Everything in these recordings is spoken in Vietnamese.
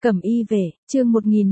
Cẩm y về, chương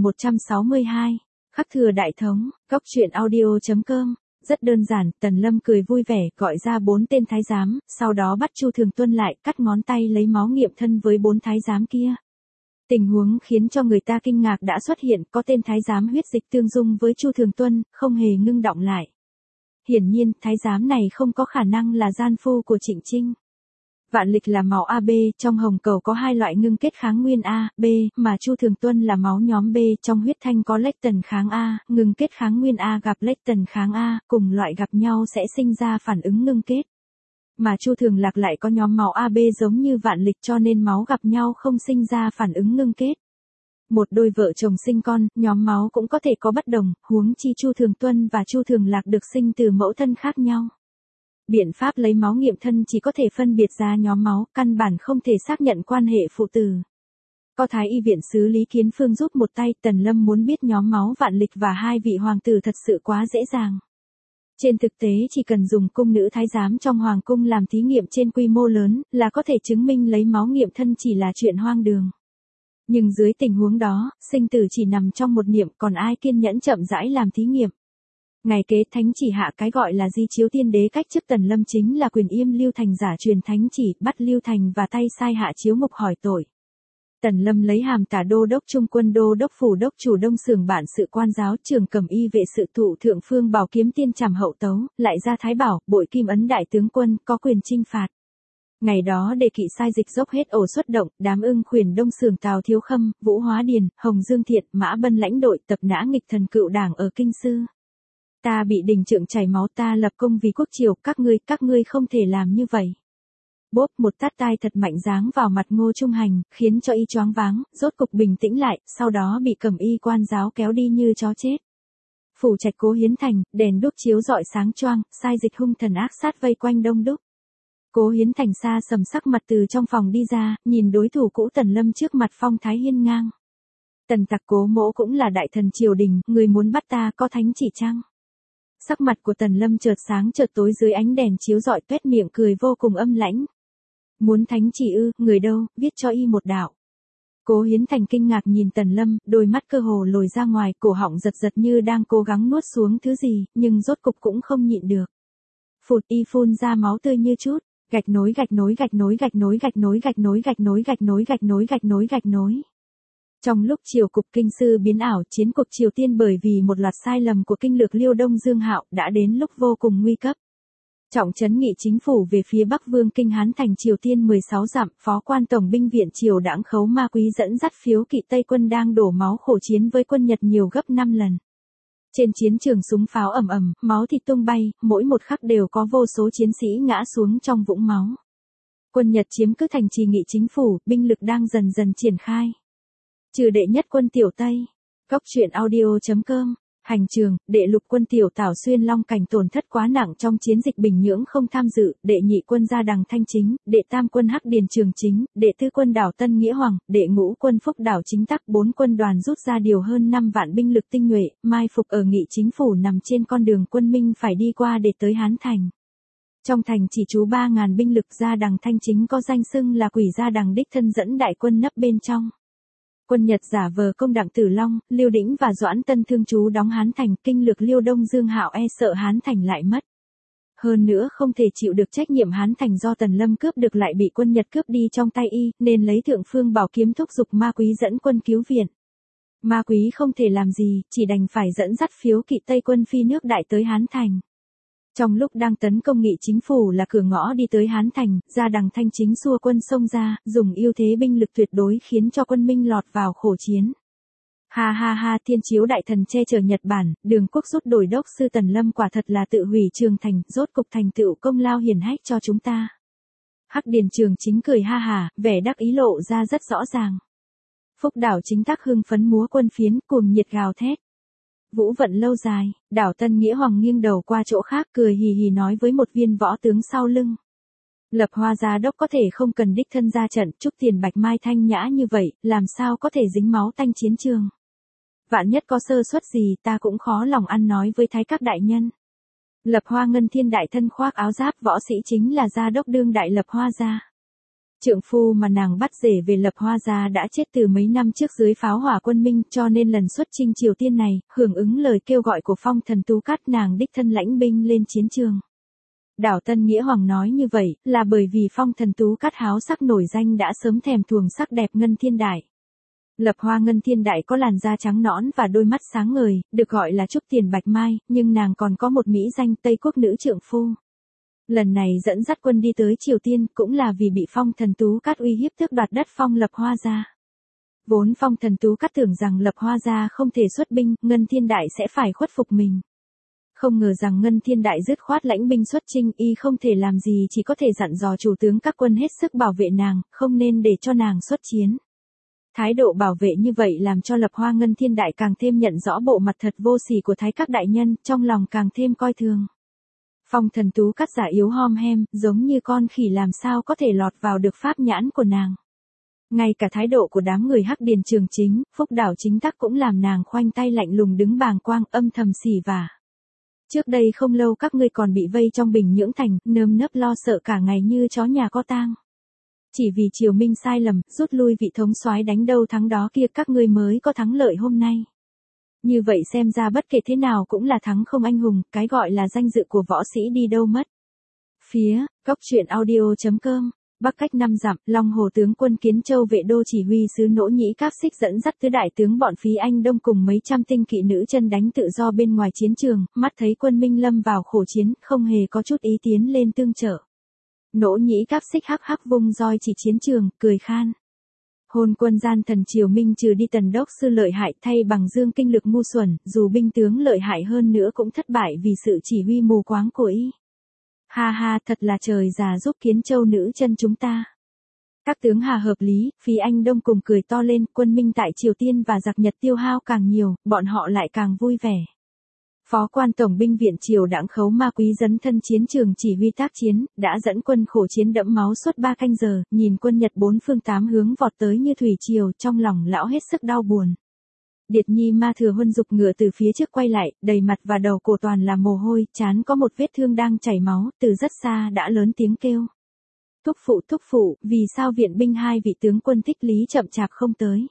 1162. Khắc thừa đại thống, góc truyện audio.com. Rất đơn giản, Tần Lâm cười vui vẻ, gọi ra 4 tên thái giám, sau đó bắt Chu Thường Tuân lại, cắt ngón tay lấy máu nghiệm thân với 4 thái giám kia. Tình huống khiến cho người ta kinh ngạc đã xuất hiện, có tên thái giám huyết dịch tương dung với Chu Thường Tuân, không hề ngưng động lại. Hiển nhiên, thái giám này không có khả năng là gian phu của Trịnh Trinh. Vạn lịch là máu AB, trong hồng cầu có 2 loại ngưng kết kháng nguyên A, B, mà Chu Thường Tuân là máu nhóm B, trong huyết thanh có lectin kháng A, ngưng kết kháng nguyên A gặp lectin kháng A, cùng loại gặp nhau sẽ sinh ra phản ứng ngưng kết. Mà Chu Thường Lạc lại có nhóm máu AB giống như vạn lịch cho nên máu gặp nhau không sinh ra phản ứng ngưng kết. Một đôi vợ chồng sinh con, nhóm máu cũng có thể có bất đồng, huống chi Chu Thường Tuân và Chu Thường Lạc được sinh từ mẫu thân khác nhau. Biện pháp lấy máu nghiệm thân chỉ có thể phân biệt ra nhóm máu, căn bản không thể xác nhận quan hệ phụ tử. Có Thái y viện sứ Lý Kiến Phương giúp một tay, Tần Lâm muốn biết nhóm máu vạn lịch và 2 vị hoàng tử thật sự quá dễ dàng. Trên thực tế chỉ cần dùng cung nữ thái giám trong hoàng cung làm thí nghiệm trên quy mô lớn, là có thể chứng minh lấy máu nghiệm thân chỉ là chuyện hoang đường. Nhưng dưới tình huống đó, sinh tử chỉ nằm trong một niệm, còn ai kiên nhẫn chậm rãi làm thí nghiệm. Ngày kế thánh chỉ hạ cái gọi là di chiếu tiên đế cách chức Tần Lâm chính là quyền yêm Lưu Thành giả truyền thánh chỉ, bắt Lưu Thành và tay sai hạ chiếu ngục hỏi tội. Tần Lâm lấy hàm tả đô đốc trung quân đô đốc phủ đốc chủ đông xưởng bản sự quan giáo trưởng cẩm y vệ sự thụ thượng phương bảo kiếm tiên trảm hậu tấu, lại ra thái bảo, bội kim ấn đại tướng quân, có quyền chinh phạt. Ngày đó đề kỵ sai dịch dốc hết ổ xuất động, đám ưng khuyển đông xưởng Tào Thiếu Khâm, Vũ Hóa Điền, Hồng Dương Thiện, Mã Bân lãnh đội tập nã nghịch thần cựu đảng ở Kinh Sư. Ta bị đình trượng chảy máu, ta lập công vì quốc triều, các ngươi không thể làm như vậy. Bốp một tát tai thật mạnh giáng vào mặt Ngô Trung Hành, khiến cho y choáng váng, rốt cục bình tĩnh lại, sau đó bị cẩm y quan giáo kéo đi như chó chết. Phủ trạch Cố Hiến Thành, đèn đuốc chiếu rọi sáng choang, sai dịch hung thần ác sát vây quanh đông đúc. Cố Hiến Thành xa sầm sắc mặt từ trong phòng đi ra, nhìn đối thủ cũ Tần Lâm trước mặt phong thái hiên ngang. Tần tặc Cố mỗ cũng là đại thần triều đình, người muốn bắt ta có thánh chỉ chăng? Sắc mặt của Tần Lâm chợt sáng chợt tối dưới ánh đèn chiếu rọi, tuét miệng cười vô cùng âm lãnh. Muốn thánh chỉ ư, người đâu, viết cho y một đạo. Cố Hiến Thành kinh ngạc nhìn Tần Lâm, đôi mắt cơ hồ lồi ra ngoài, cổ họng giật giật như đang cố gắng nuốt xuống thứ gì, nhưng rốt cục cũng không nhịn được. Phụt, y phun ra máu tươi như chút, gạch nối. Trong lúc triều cục Kinh Sư biến ảo, chiến cục Triều Tiên bởi vì một loạt sai lầm của kinh lược Liêu Đông Dương Hạo đã đến lúc vô cùng nguy cấp. Trọng trấn nghị chính phủ về phía Bắc Vương Kinh Hán thành Triều Tiên 16 dặm, phó quan tổng binh viện Triều Đãng Khấu Ma Quý dẫn dắt phiếu kỵ Tây quân đang đổ máu khổ chiến với quân Nhật nhiều gấp 5 lần. Trên chiến trường súng pháo ầm ầm, máu thịt tung bay, mỗi một khắc đều có vô số chiến sĩ ngã xuống trong vũng máu. Quân Nhật chiếm cứ thành trì nghị chính phủ, binh lực đang dần dần triển khai. Trừ đệ nhất quân Tiểu Tây. Góc truyện audio.com. Hành trường, đệ lục quân Tiểu Tảo xuyên Long Cảnh tổn thất quá nặng trong chiến dịch Bình Nhưỡng không tham dự, đệ nhị quân Gia Đằng Thanh Chính, đệ tam quân Hắc Điền Trường Chính, đệ tư quân đảo Tân Nghĩa Hoàng, đệ ngũ quân Phúc đảo Chính Tắc, 4 quân đoàn rút ra điều hơn 5 vạn binh lực tinh nhuệ, mai phục ở nghị chính phủ nằm trên con đường quân Minh phải đi qua để tới Hán Thành. Trong thành chỉ trú 3.000 binh lực, Gia Đằng Thanh Chính có danh xưng là quỷ Gia Đằng đích thân dẫn đại quân nấp bên trong. Quân Nhật giả vờ công Đặng Tử Long, Liêu Đĩnh và Doãn Tân Thương trú đóng Hán Thành, kinh lược Liêu Đông Dương Hạo e sợ Hán Thành lại mất. Hơn nữa không thể chịu được trách nhiệm Hán Thành do Tần Lâm cướp được lại bị quân Nhật cướp đi trong tay y, nên lấy Thượng Phương Bảo Kiếm thúc giục Ma Quý dẫn quân cứu viện. Ma Quý không thể làm gì, chỉ đành phải dẫn dắt phiếu kỵ Tây quân phi nước đại tới Hán Thành. Trong lúc đang tấn công nghị chính phủ là cửa ngõ đi tới Hán Thành, Gia Đằng Thanh Chính xua quân xông ra, dùng ưu thế binh lực tuyệt đối khiến cho quân Minh lọt vào khổ chiến. Ha, Thiên Chiếu đại thần che chở Nhật Bản, Đường Quốc rút đổi đốc sư Tần Lâm quả thật là tự hủy Trường Thành, rốt cục thành tựu công lao hiển hách cho chúng ta. Hắc Điền Trường Chính cười ha hả, vẻ đắc ý lộ ra rất rõ ràng. Phúc đảo Chính Tắc hưng phấn múa quân phiến, cuồng nhiệt gào thét. Vũ vận lâu dài, đảo Tân Nghĩa Hoàng nghiêng đầu qua chỗ khác cười hì hì nói với một viên võ tướng sau lưng. Lập Hoa Gia đốc có thể không cần đích thân ra trận, Trúc Tiền Bạch Mai thanh nhã như vậy, làm sao có thể dính máu tanh chiến trường. Vạn nhất có sơ suất gì ta cũng khó lòng ăn nói với thái các đại nhân. Lập Hoa Ngân Thiên đại thân khoác áo giáp võ sĩ chính là Gia đốc đương đại Lập Hoa Gia. Trượng phu mà nàng bắt rể về Lập Hoa gia đã chết từ mấy năm trước dưới pháo hỏa quân Minh, cho nên lần xuất chinh Triều Tiên này, hưởng ứng lời kêu gọi của Phong Thần Tú Cát, nàng đích thân lãnh binh lên chiến trường. Đảo Tân Nghĩa Hoàng nói như vậy, là bởi vì Phong Thần Tú Cát háo sắc nổi danh đã sớm thèm thuồng sắc đẹp Ngân Thiên Đại. Lập Hoa Ngân Thiên Đại có làn da trắng nõn và đôi mắt sáng ngời, được gọi là Trúc Tiền Bạch Mai, nhưng nàng còn có một mỹ danh Tây Quốc nữ trượng phu. Lần này dẫn dắt quân đi tới Triều Tiên cũng là vì bị Phong Thần Tú Cát uy hiếp tước đoạt đất Phong Lập Hoa gia. Vốn Phong Thần Tú Cát tưởng rằng Lập Hoa gia không thể xuất binh, Ngân Thiên Đại sẽ phải khuất phục mình. Không ngờ rằng Ngân Thiên Đại dứt khoát lãnh binh xuất chinh, y không thể làm gì, chỉ có thể dặn dò chủ tướng các quân hết sức bảo vệ nàng, không nên để cho nàng xuất chiến. Thái độ bảo vệ như vậy làm cho Lập Hoa Ngân Thiên Đại càng thêm nhận rõ bộ mặt thật vô sỉ của Thái các đại nhân, trong lòng càng thêm coi thường. Phong Thần Tú Cát giả yếu hom hem, giống như con khỉ, làm sao có thể lọt vào được pháp nhãn của nàng. Ngay cả thái độ của đám người Hắc Điền Trường Chính, Phúc Đảo Chính Tắc cũng làm nàng khoanh tay lạnh lùng đứng bàng quang, âm thầm xỉ vả. Trước đây không lâu các ngươi còn bị vây trong Bình Nhưỡng thành, nơm nớp lo sợ cả ngày như chó nhà có tang. Chỉ vì Triều Minh sai lầm, rút lui vị thống soái đánh đâu thắng đó kia, các ngươi mới có thắng lợi hôm nay. Như vậy xem ra bất kể thế nào cũng là thắng không anh hùng, cái gọi là danh dự của võ sĩ đi đâu mất. Phía, Cóc Truyện Audio.com, Bắc cách 5 dặm, Long Hồ tướng quân Kiến Châu vệ đô chỉ huy sứ Nỗ Nhĩ Cáp Xích dẫn dắt tứ đại tướng bọn Phí Anh Đông cùng mấy trăm tinh kỵ nữ chân đánh tự do bên ngoài chiến trường, mắt thấy quân Minh lâm vào khổ chiến, không hề có chút ý tiến lên tương trợ. Nỗ Nhĩ Cáp Xích hắc hắc vung roi chỉ chiến trường, cười khan. Hôn quân gian thần Triều Minh trừ đi Tần đốc sư lợi hại, thay bằng Dương Kinh Lực ngu xuẩn, dù binh tướng lợi hại hơn nữa cũng thất bại vì sự chỉ huy mù quáng của y. Ha ha, thật là trời già giúp Kiến Châu nữ chân chúng ta. Các tướng Hà hợp lý, Phí Anh Đông cùng cười to lên, quân Minh tại Triều Tiên và giặc Nhật tiêu hao càng nhiều, bọn họ lại càng vui vẻ. Phó quan tổng binh viện Triều Đãng Khấu Ma Quý dấn thân chiến trường chỉ huy tác chiến, đã dẫn quân khổ chiến đẫm máu suốt 3 canh giờ, nhìn quân Nhật bốn phương tám hướng vọt tới như thủy triều, trong lòng lão hết sức đau buồn. Điệt Nhi Ma Thừa Huân giục ngựa từ phía trước quay lại, đầy mặt và đầu cổ toàn là mồ hôi, trán có một vết thương đang chảy máu, từ rất xa đã lớn tiếng kêu. Thúc phụ, vì sao viện binh hai vị tướng quân Thích Lý chậm chạp không tới?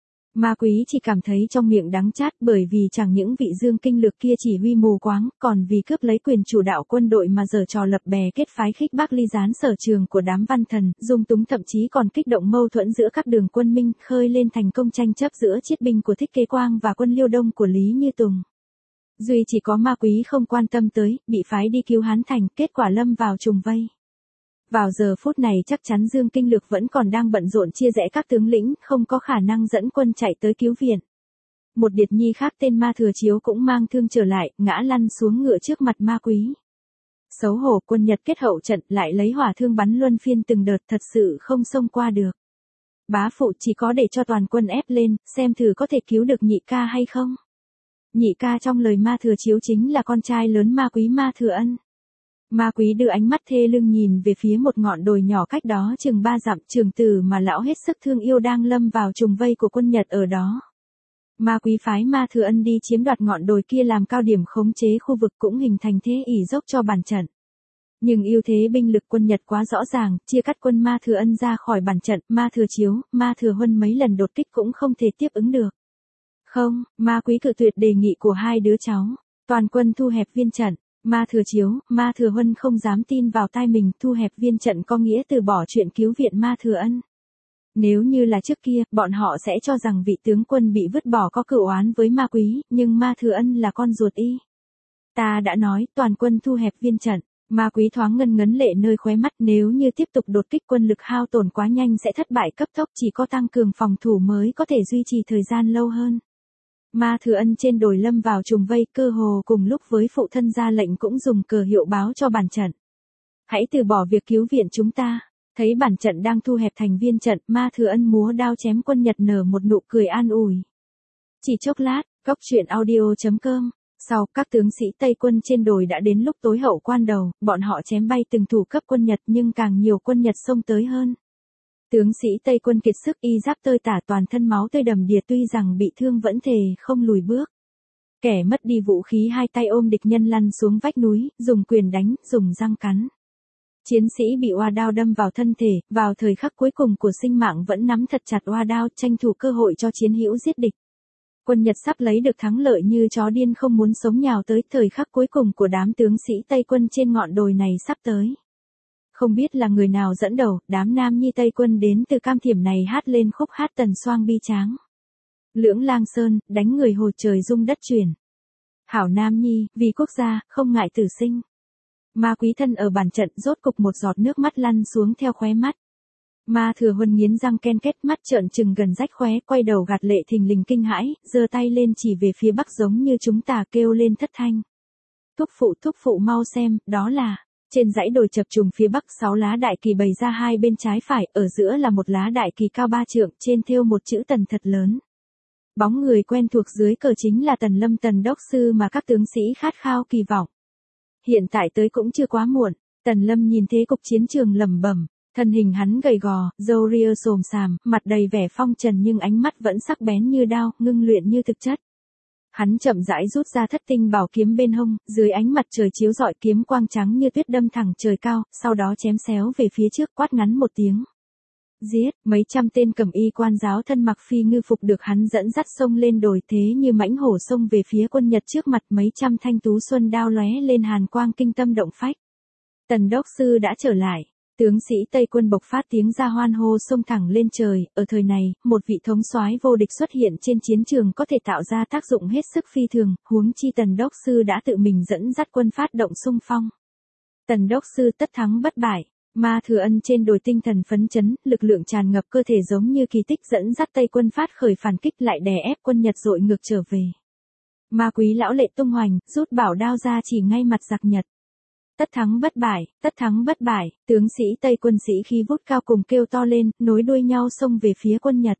Ma Quý chỉ cảm thấy trong miệng đắng chát, bởi vì chẳng những vị Dương Kinh Lực kia chỉ huy mù quáng, còn vì cướp lấy quyền chủ đạo quân đội mà giở trò lập bè kết phái khích bác ly gián sở trường của đám văn thần, dung túng, thậm chí còn kích động mâu thuẫn giữa các đường quân Minh, khơi lên thành công tranh chấp giữa chiết binh của Thích Kế Quang và quân Liêu Đông của Lý Như Tùng. Duy chỉ có Ma Quý không quan tâm tới, bị phái đi cứu Hán Thành, kết quả lâm vào trùng vây. Vào giờ phút này chắc chắn Dương Kinh Lực vẫn còn đang bận rộn chia rẽ các tướng lĩnh, không có khả năng dẫn quân chạy tới cứu viện. Một Điệt Nhi khác tên Ma Thừa Chiếu cũng mang thương trở lại, ngã lăn xuống ngựa trước mặt Ma Quý. Xấu hổ, quân Nhật kết hậu trận lại lấy hỏa thương bắn luân phiên từng đợt, thật sự không xông qua được. Bá phụ, chỉ có để cho toàn quân ép lên, xem thử có thể cứu được nhị ca hay không. Nhị ca trong lời Ma Thừa Chiếu chính là con trai lớn Ma Quý Ma Thừa Ân. Ma Quý đưa ánh mắt thê lương nhìn về phía một ngọn đồi nhỏ cách đó chừng 3 dặm, Trường Tử mà lão hết sức thương yêu đang lâm vào trùng vây của quân Nhật ở đó. Ma Quý phái Ma Thừa Ân đi chiếm đoạt ngọn đồi kia làm cao điểm khống chế khu vực, cũng hình thành thế ỷ dốc cho bản trận. Nhưng ưu thế binh lực quân Nhật quá rõ ràng, chia cắt quân Ma Thừa Ân ra khỏi bản trận, Ma Thừa Chiếu, Ma Thừa Huân mấy lần đột kích cũng không thể tiếp ứng được. Không, Ma Quý cự tuyệt đề nghị của hai đứa cháu, toàn quân thu hẹp viên trận. Ma Thừa Chiếu, Ma Thừa Huân không dám tin vào tai mình, thu hẹp viên trận có nghĩa từ bỏ chuyện cứu viện Ma Thừa Ân. Nếu như là trước kia, bọn họ sẽ cho rằng vị tướng quân bị vứt bỏ có cửu oán với Ma Quý, nhưng Ma Thừa Ân là con ruột y. Ta đã nói, toàn quân thu hẹp viên trận. Ma Quý thoáng ngân ngấn lệ nơi khóe mắt, nếu như tiếp tục đột kích quân lực hao tổn quá nhanh sẽ thất bại cấp tốc, chỉ có tăng cường phòng thủ mới có thể duy trì thời gian lâu hơn. Ma Thừa Ân trên đồi lâm vào trùng vây, cơ hồ cùng lúc với phụ thân ra lệnh cũng dùng cờ hiệu báo cho bản trận. Hãy từ bỏ việc cứu viện chúng ta. Thấy bản trận đang thu hẹp thành viên trận, Ma Thừa Ân múa đao chém quân Nhật nở một nụ cười an ủi. Chỉ chốc lát, Cóc Truyện Audio.com. Sau, các tướng sĩ Tây quân trên đồi đã đến lúc tối hậu quan đầu, bọn họ chém bay từng thủ cấp quân Nhật nhưng càng nhiều quân Nhật xông tới hơn. Tướng sĩ Tây quân kiệt sức, y giáp tơi tả, toàn thân máu tươi đầm đìa, tuy rằng bị thương vẫn thề không lùi bước. Kẻ mất đi vũ khí hai tay ôm địch nhân lăn xuống vách núi, dùng quyền đánh, dùng răng cắn. Chiến sĩ bị oa đao đâm vào thân thể, vào thời khắc cuối cùng của sinh mạng vẫn nắm thật chặt oa đao, tranh thủ cơ hội cho chiến hữu giết địch. Quân Nhật sắp lấy được thắng lợi như chó điên không muốn sống nhào tới, thời khắc cuối cùng của đám tướng sĩ Tây quân trên ngọn đồi này sắp tới. Không biết là người nào dẫn đầu, đám nam nhi Tây quân đến từ Cam Thiểm này hát lên khúc hát tần xoang bi tráng. Lưỡng lang sơn, đánh người hồi trời rung đất chuyển. Hảo nam nhi, vì quốc gia, không ngại tử sinh. Ma Quý Thân ở bàn trận, rốt cục một giọt nước mắt lăn xuống theo khóe mắt. Ma Thừa Huân nghiến răng ken kết, mắt trợn trừng gần rách khóe, quay đầu gạt lệ thình lình kinh hãi, giơ tay lên chỉ về phía bắc giống như chúng ta kêu lên thất thanh. Thúc phụ mau xem, đó là... Trên dãy đồi chập trùng phía bắc 6 lá đại kỳ bày ra hai bên trái phải, ở giữa là một lá đại kỳ cao 3 trượng, trên thêu một chữ Tần thật lớn. Bóng người quen thuộc dưới cờ chính là Tần Lâm Tần đốc sư mà các tướng sĩ khát khao kỳ vọng. Hiện tại tới cũng chưa quá muộn, Tần Lâm nhìn thế cục chiến trường lẩm bẩm, thân hình hắn gầy gò, râu ria xồm xàm, mặt đầy vẻ phong trần nhưng ánh mắt vẫn sắc bén như đao, ngưng luyện như thực chất. Hắn chậm rãi rút ra thất tinh bảo kiếm bên hông, dưới ánh mặt trời chiếu rọi kiếm quang trắng như tuyết đâm thẳng trời cao, sau đó chém xéo về phía trước, quát ngắn một tiếng. Giết, mấy trăm tên cầm y quan giáo thân mặc phi ngư phục được hắn dẫn dắt xông lên đồi, thế như mãnh hổ xông về phía quân Nhật, trước mặt mấy trăm thanh tú xuân đao lóe lên hàn quang kinh tâm động phách. Tần đốc sư đã trở lại. Tướng sĩ Tây quân bộc phát tiếng ra hoan hô xông thẳng lên trời, ở thời này, một vị thống soái vô địch xuất hiện trên chiến trường có thể tạo ra tác dụng hết sức phi thường, huống chi Tần đốc sư đã tự mình dẫn dắt quân phát động xung phong. Tần đốc sư tất thắng bất bại, Ma Thừa Ân trên đồi tinh thần phấn chấn, lực lượng tràn ngập cơ thể giống như kỳ tích dẫn dắt Tây quân phát khởi phản kích, lại đè ép quân Nhật dội ngược trở về. Ma Quý lão lệ tung hoành, rút bảo đao ra chỉ ngay mặt giặc Nhật. Tất thắng bất bại, tướng sĩ Tây quân sĩ khí vút cao cùng kêu to lên, nối đuôi nhau xông về phía quân Nhật.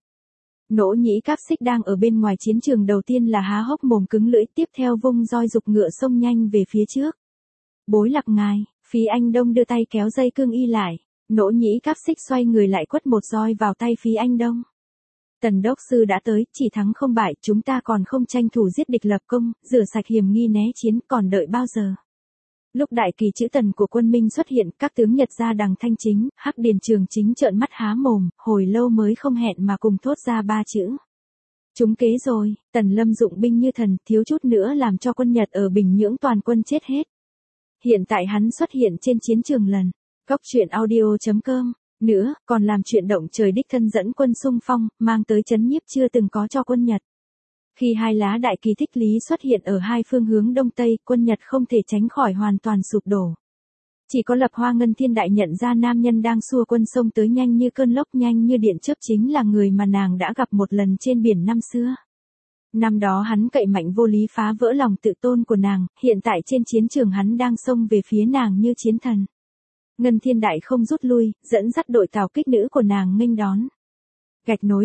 Nỗ Nhĩ Cáp Xích đang ở bên ngoài chiến trường đầu tiên là há hốc mồm cứng lưỡi, tiếp theo vung roi giục ngựa xông nhanh về phía trước. Bối Lạc Ngài, Phí Anh Đông đưa tay kéo dây cương y lại, Nỗ Nhĩ Cáp Xích xoay người lại quất một roi vào tay Phí Anh Đông. Tần đốc sư đã tới, chỉ thắng không bại, chúng ta còn không tranh thủ giết địch lập công, rửa sạch hiểm nghi né chiến, còn đợi bao giờ? Lúc đại kỳ chữ Tần của quân Minh xuất hiện, các tướng Nhật ra đằng Thanh Chính, Hắc Điền Trường Chính trợn mắt há mồm, hồi lâu mới không hẹn mà cùng thốt ra 3 chữ. Trúng kế rồi. Tần Lâm dụng binh như thần, thiếu chút nữa làm cho quân Nhật ở Bình Nhưỡng toàn quân chết hết. Hiện tại hắn xuất hiện trên chiến trường lần. Goctruyện.audio.com. Nữa, còn làm chuyện động trời đích thân dẫn quân xung phong, mang tới chấn nhiếp chưa từng có cho quân Nhật. Khi hai lá đại kỳ thích lý xuất hiện ở hai phương hướng đông tây, quân Nhật không thể tránh khỏi hoàn toàn sụp đổ. Chỉ có Lập Hoa Ngân Thiên Đại nhận ra nam nhân đang xua quân sông tới nhanh như cơn lốc, nhanh như điện chớp chính là người mà nàng đã gặp một lần trên biển năm xưa. Năm đó hắn cậy mạnh vô lý phá vỡ lòng tự tôn của nàng, hiện tại trên chiến trường hắn đang xông về phía nàng như chiến thần. Ngân Thiên Đại không rút lui, dẫn dắt đội tàu kích nữ của nàng nghênh đón. Gạch nối.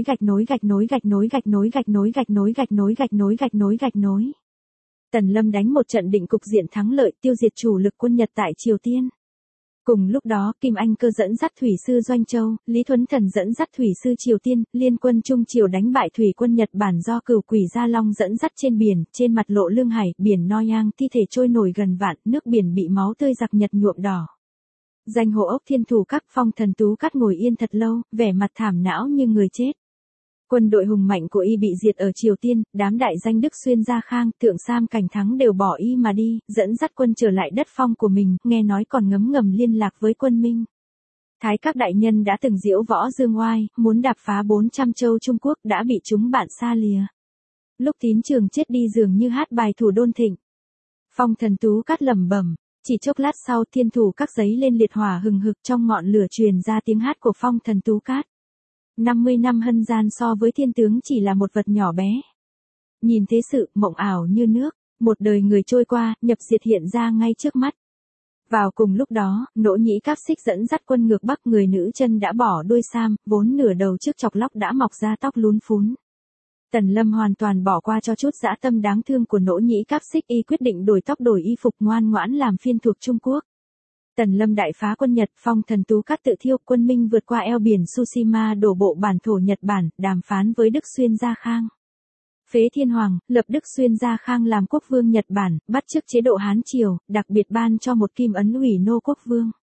Tần Lâm đánh một trận định cục diện thắng lợi, tiêu diệt chủ lực quân Nhật tại Triều Tiên. Cùng lúc đó, Kim Anh Cơ dẫn dắt thủy sư Doanh Châu, Lý Thuấn Thần dẫn dắt thủy sư Triều Tiên, liên quân Trung Triều đánh bại thủy quân Nhật Bản do Cửu Quỷ Gia Long dẫn dắt trên biển, trên mặt lộ Lương Hải, biển Noyang, thi thể trôi nổi gần vạn, nước biển bị máu tươi giặc Nhật nhuộm đỏ. Danh hộ ốc Thiên Thủ Các, Phong Thần Tú Cát ngồi yên thật lâu, vẻ mặt thảm não như người chết. Quân đội hùng mạnh của y bị diệt ở Triều Tiên, đám đại danh Đức Xuyên Gia Khang, Thượng Sam Cảnh Thắng đều bỏ y mà đi, dẫn dắt quân trở lại đất phong của mình, nghe nói còn ngấm ngầm liên lạc với quân Minh. Thái các đại nhân đã từng diễu võ dương oai, muốn đạp phá 400 châu Trung Quốc đã bị chúng bạn xa lìa. Lúc Tín Trường chết đi dường như hát bài Thủ Đôn Thịnh. Phong Thần Tú Cát lẩm bẩm. Chỉ chốc lát sau, Thiên Thủ Các giấy lên liệt hỏa hừng hực, trong ngọn lửa truyền ra tiếng hát của Phong Thần Tú Cát. 50 năm hân gian so với thiên tướng chỉ là một vật nhỏ bé. Nhìn thế sự, mộng ảo như nước, một đời người trôi qua, nhập diệt hiện ra ngay trước mắt. Vào cùng lúc đó, Nỗ Nhĩ Cáp Xích dẫn dắt quân ngược Bắc, người nữ chân đã bỏ đuôi sam, vốn nửa đầu trước chọc lóc đã mọc ra tóc lún phún. Tần Lâm hoàn toàn bỏ qua cho chút dã tâm đáng thương của Nỗ Nhĩ Cáp Xích, y quyết định đổi tóc đổi y phục, ngoan ngoãn làm phiên thuộc Trung Quốc. Tần Lâm đại phá quân Nhật, Phong Thần Tú Cát tự thiêu, quân Minh vượt qua eo biển Tsushima đổ bộ bản thổ Nhật Bản, đàm phán với Đức Xuyên Gia Khang. Phế Thiên Hoàng, lập Đức Xuyên Gia Khang làm quốc vương Nhật Bản, bắt chước chế độ Hán Triều, đặc biệt ban cho một kim ấn ủy nô quốc vương.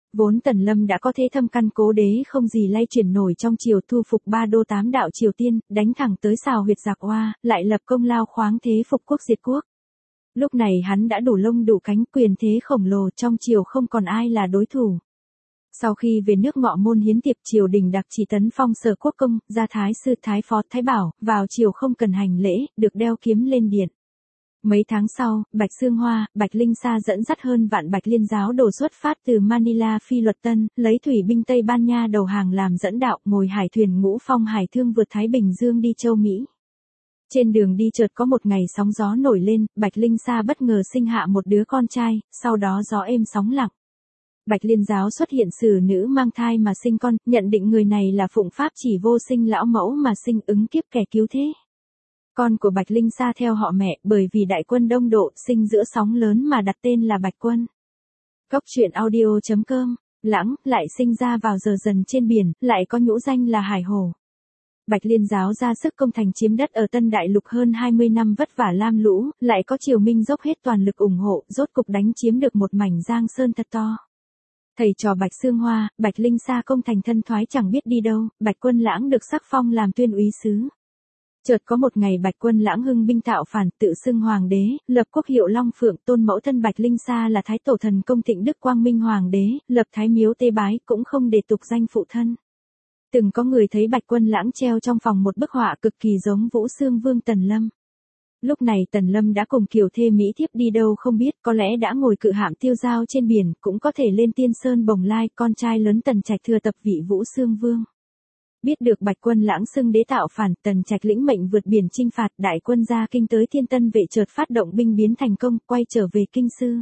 Vốn Tần Lâm đã có thế thâm căn cố đế không gì lay chuyển nổi trong triều, thu phục 3 đô 8 đạo Triều Tiên, đánh thẳng tới Sào Huyệt Giặc Oa, lại lập công lao khoáng thế phục quốc diệt quốc. Lúc này hắn đã đủ lông đủ cánh, quyền thế khổng lồ, trong triều không còn ai là đối thủ. Sau khi về nước Ngọ Môn hiến tiệp, triều đình đặc chỉ tấn phong Sở Quốc công, ra thái sư, thái phó, thái bảo, vào triều không cần hành lễ, được đeo kiếm lên điện. Mấy tháng sau, Bạch Xương Hoa, Bạch Linh Sa dẫn dắt hơn vạn Bạch Liên giáo đồ xuất phát từ Manila phi Luật Tân, lấy thủy binh Tây Ban Nha đầu hàng làm dẫn đạo, ngồi hải thuyền Ngũ Phong hải thương vượt Thái Bình Dương đi châu Mỹ. Trên đường đi chợt có một ngày sóng gió nổi lên, Bạch Linh Sa bất ngờ sinh hạ một đứa con trai, sau đó gió êm sóng lặng. Bạch Liên giáo xuất hiện xử nữ mang thai mà sinh con, nhận định người này là phụng pháp chỉ vô sinh lão mẫu mà sinh ứng kiếp kẻ cứu thế. Con của Bạch Linh Sa theo họ mẹ, bởi vì đại quân đông độ, sinh giữa sóng lớn mà đặt tên là Bạch Quân. Cốc truyện audio.com, Lãng, lại sinh ra vào giờ dần trên biển, lại có nhũ danh là Hải Hổ. Bạch Liên giáo ra sức công thành chiếm đất ở Tân Đại Lục hơn 20 năm vất vả lam lũ, lại có Triều Minh dốc hết toàn lực ủng hộ, rốt cục đánh chiếm được một mảnh giang sơn thật to. Thầy trò Bạch Xương Hoa, Bạch Linh Sa công thành thân thoái chẳng biết đi đâu, Bạch Quân Lãng được sắc phong làm tuyên úy sứ. Chợt có một ngày Bạch Quân Lãng hưng binh tạo phản, tự xưng hoàng đế, lập quốc hiệu Long Phượng, tôn mẫu thân Bạch Linh Sa là Thái Tổ Thần Công Thịnh Đức Quang Minh hoàng đế, lập thái miếu tế bái, cũng không để tục danh phụ thân. Từng có người thấy Bạch Quân Lãng treo trong phòng một bức họa cực kỳ giống Vũ Xương Vương Tần Lâm. Lúc này Tần Lâm đã cùng kiều thê Mỹ thiếp đi đâu không biết, có lẽ đã ngồi cự hạm tiêu dao trên biển, cũng có thể lên Tiên Sơn bồng lai, con trai lớn Tần Trạch thừa tập vị Vũ Xương Vương. Biết được Bạch Quân Lãng xưng đế tạo phản, Tần Trạch lĩnh mệnh vượt biển chinh phạt, đại quân ra kinh tới Thiên Tân Vệ chợt phát động binh biến thành công, quay trở về kinh sư.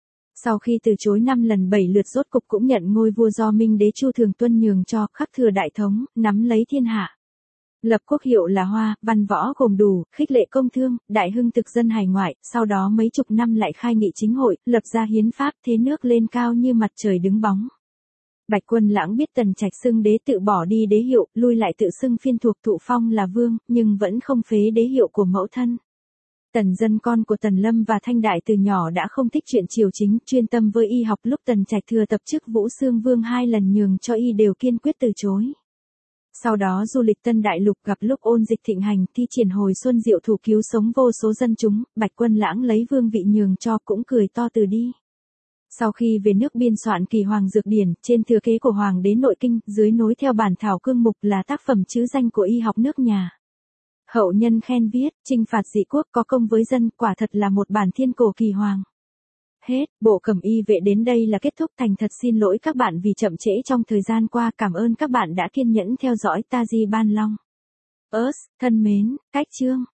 Sau khi từ chối 5 lần 7 lượt rốt cục cũng nhận ngôi vua do Minh đế Chu Thường Tuân nhường cho, khắc thừa đại thống, nắm lấy thiên hạ. Lập quốc hiệu là Hoa, văn võ gồm đủ, khích lệ công thương, đại hưng thực dân hải ngoại, sau đó mấy chục năm lại khai nghị chính hội, lập ra hiến pháp, thế nước lên cao như mặt trời đứng bóng. Bạch Quân Lãng biết Tần Trạch xưng đế tự bỏ đi đế hiệu, lui lại tự xưng phiên thuộc thụ phong là vương, nhưng vẫn không phế đế hiệu của mẫu thân. Tần Dân con của Tần Lâm và Thanh Đại từ nhỏ đã không thích chuyện triều chính, chuyên tâm với y học, lúc Tần Trạch thừa tập chức Vũ Xương Vương 2 lần nhường cho y đều kiên quyết từ chối. Sau đó du lịch Tân Đại Lục, gặp lúc ôn dịch thịnh hành, thi triển hồi xuân diệu thủ cứu sống vô số dân chúng, Bạch Quân Lãng lấy vương vị nhường cho, cũng cười to từ đi. Sau khi về nước biên soạn Kỳ Hoàng Dược Điển, trên thừa kế của Hoàng đế nội kinh, dưới nối theo bản thảo cương mục là tác phẩm chữ danh của y học nước nhà. Hậu nhân khen viết, chinh phạt dị quốc có công với dân, quả thật là một bản thiên cổ kỳ hoàng. Hết, bộ Cẩm Y Vệ đến đây là kết thúc. Thành thật xin lỗi các bạn vì chậm trễ trong thời gian qua, cảm ơn các bạn đã kiên nhẫn theo dõi. Taji Ban Long. Thân mến, cách chương.